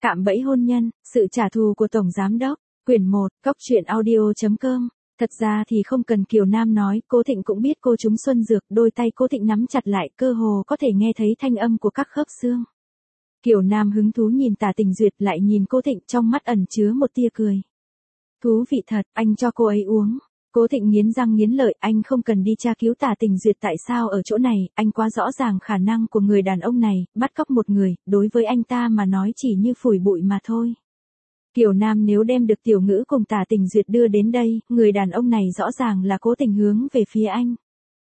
Cạm bẫy hôn nhân, sự trả thù của Tổng Giám Đốc, quyển 1, coctruyện.audio.com. Thật ra thì không cần Kiều Nam nói, Cố Thịnh cũng biết cô trúng xuân dược, đôi tay Cố Thịnh nắm chặt lại, cơ hồ có thể nghe thấy thanh âm của các khớp xương. Kiều Nam hứng thú nhìn Tả Tình Duyệt lại nhìn Cố Thịnh, trong mắt ẩn chứa một tia cười. Thú vị thật, anh cho cô ấy uống. Cố Thịnh nghiến răng nghiến lợi, anh không cần đi tra cứu Tả Tình Duyệt tại sao ở chỗ này, anh quá rõ ràng khả năng của người đàn ông này, bắt cóc một người, đối với anh ta mà nói chỉ như phủi bụi mà thôi. Kiều Nam nếu đem được Tiểu Ngữ cùng Tả Tình Duyệt đưa đến đây, người đàn ông này rõ ràng là cố tình hướng về phía anh.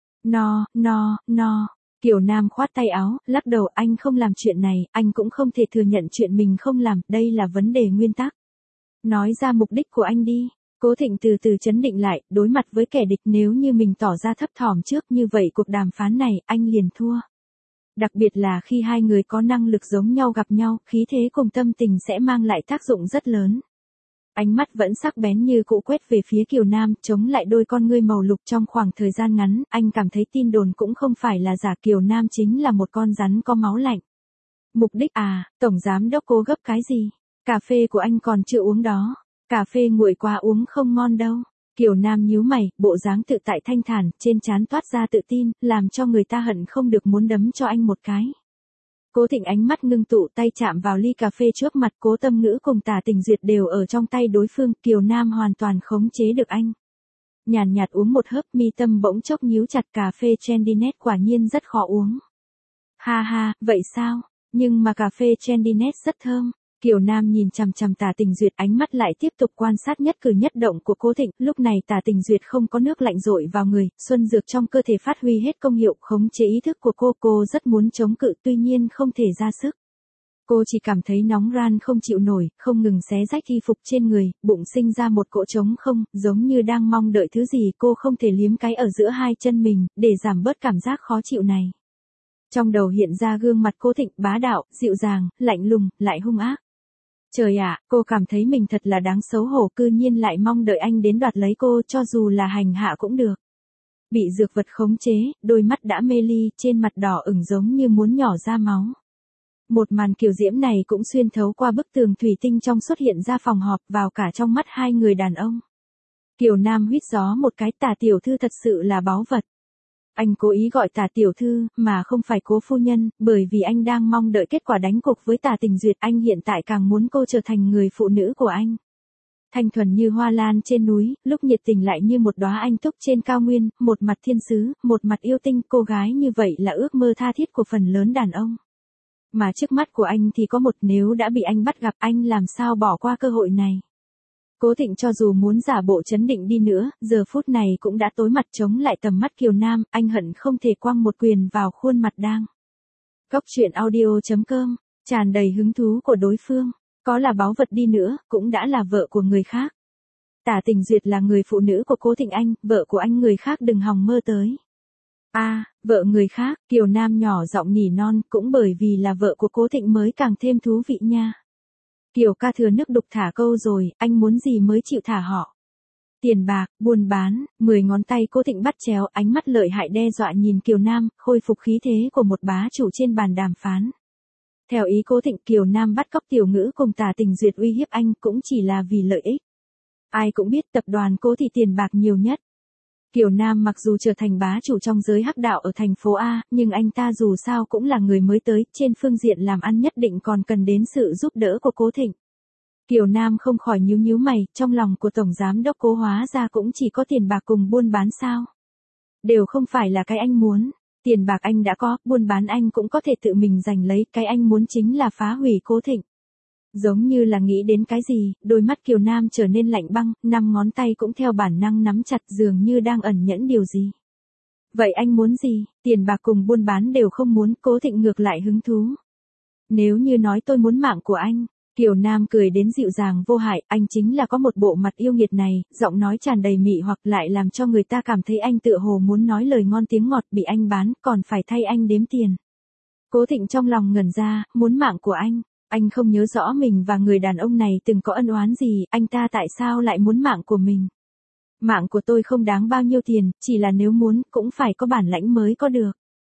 No. Kiều Nam khoát tay áo, lắc đầu, anh không làm chuyện này, anh cũng không thể thừa nhận chuyện mình không làm, đây là vấn đề nguyên tắc. Nói ra mục đích của anh đi. Cố Thịnh từ từ trấn định lại, đối mặt với kẻ địch, nếu như mình tỏ ra thấp thỏm trước như vậy cuộc đàm phán này, anh liền thua. Đặc biệt là khi hai người có năng lực giống nhau gặp nhau, khí thế cùng tâm tình sẽ mang lại tác dụng rất lớn. Ánh mắt vẫn sắc bén như cũ quét về phía Kiều Nam, chống lại đôi con ngươi màu lục trong khoảng thời gian ngắn, anh cảm thấy tin đồn cũng không phải là giả, Kiều Nam chính là một con rắn có máu lạnh. Mục đích à, Tổng Giám Đốc cố gấp cái gì? Cà phê của anh còn chưa uống đó. Cà phê nguội quá uống không ngon đâu. Kiều Nam nhíu mày, bộ dáng tự tại thanh thản, trên trán toát ra tự tin, làm cho người ta hận không được muốn đấm cho anh một cái. Cố Thịnh ánh mắt ngưng tụ, tay chạm vào ly cà phê trước mặt, Cố Tâm Ngữ cùng Tả Tình Duyệt đều ở trong tay đối phương, Kiều Nam hoàn toàn khống chế được anh. Nhàn nhạt uống một hớp, mi tâm bỗng chốc nhíu chặt, cà phê Trendinet quả nhiên rất khó uống. Ha, vậy sao? Nhưng mà cà phê Trendinet rất thơm. Kiều Nam nhìn chằm chằm Tả Tình Duyệt, ánh mắt lại tiếp tục quan sát nhất cử nhất động của Cố Thịnh, lúc này Tả Tình Duyệt không có nước lạnh dội vào người, xuân dược trong cơ thể phát huy hết công hiệu, khống chế ý thức của cô rất muốn chống cự tuy nhiên không thể ra sức. Cô chỉ cảm thấy nóng ran không chịu nổi, không ngừng xé rách y phục trên người, bụng sinh ra một cỗ trống không, giống như đang mong đợi thứ gì, cô không thể liếm cái ở giữa hai chân mình, để giảm bớt cảm giác khó chịu này. Trong đầu hiện ra gương mặt Cố Thịnh, bá đạo, dịu dàng, lạnh lùng, lại hung ác. Trời ạ, cô cảm thấy mình thật là đáng xấu hổ, cư nhiên lại mong đợi anh đến đoạt lấy cô, cho dù là hành hạ cũng được. Bị dược vật khống chế, đôi mắt đã mê ly, trên mặt đỏ ửng giống như muốn nhỏ ra máu. Một màn kiều diễm này cũng xuyên thấu qua bức tường thủy tinh trong xuất hiện ra phòng họp, vào cả trong mắt hai người đàn ông. Kiều Nam huýt gió một cái, Tả tiểu thư thật sự là báu vật. Anh cố ý gọi Tả tiểu thư, mà không phải Cố phu nhân, bởi vì anh đang mong đợi kết quả đánh cuộc với Tả Tình Duyệt, anh hiện tại càng muốn cô trở thành người phụ nữ của anh. Thanh thuần như hoa lan trên núi, lúc nhiệt tình lại như một đóa anh túc trên cao nguyên, một mặt thiên sứ, một mặt yêu tinh, cô gái như vậy là ước mơ tha thiết của phần lớn đàn ông. Mà trước mắt của anh thì có một, nếu đã bị anh bắt gặp, anh làm sao bỏ qua cơ hội này. Cố Thịnh cho dù muốn giả bộ trấn định đi nữa, giờ phút này cũng đã tối mặt chống lại tầm mắt Kiều Nam, anh hận không thể quăng một quyền vào khuôn mặt đang. Coctruyện.audio.com, tràn đầy hứng thú của đối phương, có là báu vật đi nữa, cũng đã là vợ của người khác. Tả Tình Duyệt là người phụ nữ của Cố Thịnh anh, vợ của anh người khác đừng hòng mơ tới. Vợ người khác, Kiều Nam nhỏ giọng nỉ non, cũng bởi vì là vợ của Cố Thịnh mới càng thêm thú vị nha. Kiều ca thừa nước đục thả câu rồi, anh muốn gì mới chịu thả họ. Tiền bạc, buôn bán, 10 ngón tay Cố Thịnh bắt chéo, ánh mắt lợi hại đe dọa nhìn Kiều Nam, khôi phục khí thế của một bá chủ trên bàn đàm phán. Theo ý Cố Thịnh, Kiều Nam bắt cóc Tiểu Ngữ cùng Tả Tình Duyệt uy hiếp anh cũng chỉ là vì lợi ích. Ai cũng biết tập đoàn Cố thì tiền bạc nhiều nhất. Kiều Nam mặc dù trở thành bá chủ trong giới hắc đạo ở thành phố A, nhưng anh ta dù sao cũng là người mới tới, trên phương diện làm ăn nhất định còn cần đến sự giúp đỡ của Cố Thịnh. Kiều Nam không khỏi nhíu mày, trong lòng của Tổng Giám Đốc Cố hóa ra cũng chỉ có tiền bạc cùng buôn bán sao. Đều không phải là cái anh muốn, tiền bạc anh đã có, buôn bán anh cũng có thể tự mình giành lấy, cái anh muốn chính là phá hủy Cố Thịnh. Giống như là nghĩ đến cái gì, đôi mắt Kiều Nam trở nên lạnh băng, 5 ngón tay cũng theo bản năng nắm chặt dường như đang ẩn nhẫn điều gì. Vậy anh muốn gì, tiền bạc cùng buôn bán đều không muốn, Cố Thịnh ngược lại hứng thú. Nếu như nói tôi muốn mạng của anh, Kiều Nam cười đến dịu dàng vô hại, anh chính là có một bộ mặt yêu nghiệt này, giọng nói tràn đầy mị hoặc lại làm cho người ta cảm thấy anh tựa hồ muốn nói lời ngon tiếng ngọt, bị anh bán, còn phải thay anh đếm tiền. Cố Thịnh trong lòng ngẩn ra, muốn mạng của anh không nhớ rõ mình và người đàn ông này từng có ân oán gì, anh ta tại sao lại muốn mạng của mình. Mạng của tôi không đáng bao nhiêu tiền, chỉ là nếu muốn, cũng phải có bản lãnh mới có được.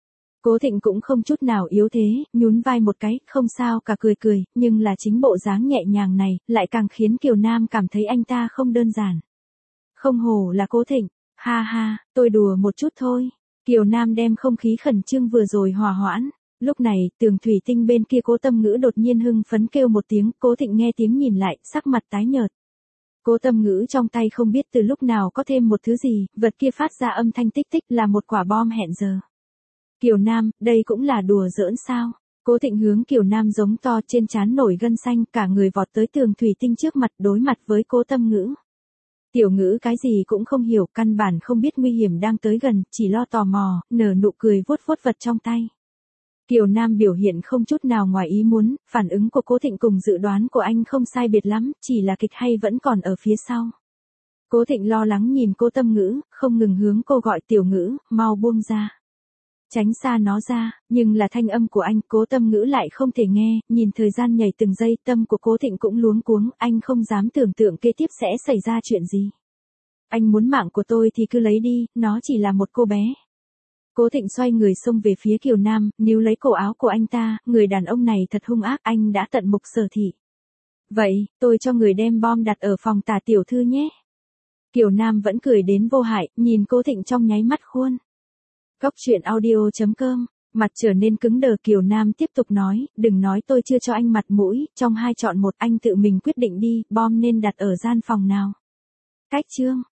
Cố Thịnh cũng không chút nào yếu thế, nhún vai một cái, không sao cả cười cười, nhưng là chính bộ dáng nhẹ nhàng này, lại càng khiến Kiều Nam cảm thấy anh ta không đơn giản. Không hổ là Cố Thịnh, ha ha, tôi đùa một chút thôi. Kiều Nam đem không khí khẩn trương vừa rồi hòa hoãn. Lúc này, tường thủy tinh bên kia Cố Tâm Ngữ đột nhiên hưng phấn kêu một tiếng, Cố Thịnh nghe tiếng nhìn lại, sắc mặt tái nhợt. Cố Tâm Ngữ trong tay không biết từ lúc nào có thêm một thứ gì, vật kia phát ra âm thanh tích tích là một quả bom hẹn giờ. Kiều Nam, đây cũng là đùa giỡn sao? Cố Thịnh hướng Kiều Nam giống to trên trán nổi gân xanh, cả người vọt tới tường thủy tinh trước mặt đối mặt với Cố Tâm Ngữ. Tiểu Ngữ cái gì cũng không hiểu, căn bản không biết nguy hiểm đang tới gần, chỉ lo tò mò, nở nụ cười vuốt vuốt vật trong tay. Kiều Nam biểu hiện không chút nào ngoài ý muốn, phản ứng của Cố Thịnh cùng dự đoán của anh không sai biệt lắm, chỉ là kịch hay vẫn còn ở phía sau. Cố Thịnh lo lắng nhìn Cố Tâm Ngữ, không ngừng hướng cô gọi Tiểu Ngữ, mau buông ra. Tránh xa nó ra, nhưng là thanh âm của anh, Cố Tâm Ngữ lại không thể nghe, nhìn thời gian nhảy từng giây, tâm của Cố Thịnh cũng luống cuống, anh không dám tưởng tượng kế tiếp sẽ xảy ra chuyện gì. Anh muốn mạng của tôi thì cứ lấy đi, nó chỉ là một cô bé. Cố Thịnh xoay người xông về phía Kiều Nam, níu lấy cổ áo của anh ta, người đàn ông này thật hung ác, anh đã tận mục sở thị. Vậy, tôi cho người đem bom đặt ở phòng Tả tiểu thư nhé. Kiều Nam vẫn cười đến vô hại, nhìn Cố Thịnh trong nháy mắt khuôn. Góc truyện audio.com, mặt trở nên cứng đờ. Kiều Nam tiếp tục nói, đừng nói tôi chưa cho anh mặt mũi, trong hai chọn một, anh tự mình quyết định đi, bom nên đặt ở gian phòng nào. Cách chương.